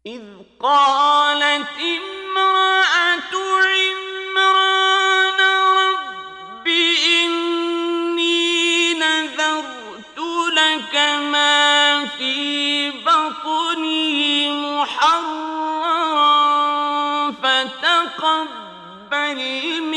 إذ قالت امرأة عمران رب إني نذرت لك ما في بطني محررا فتقبل مني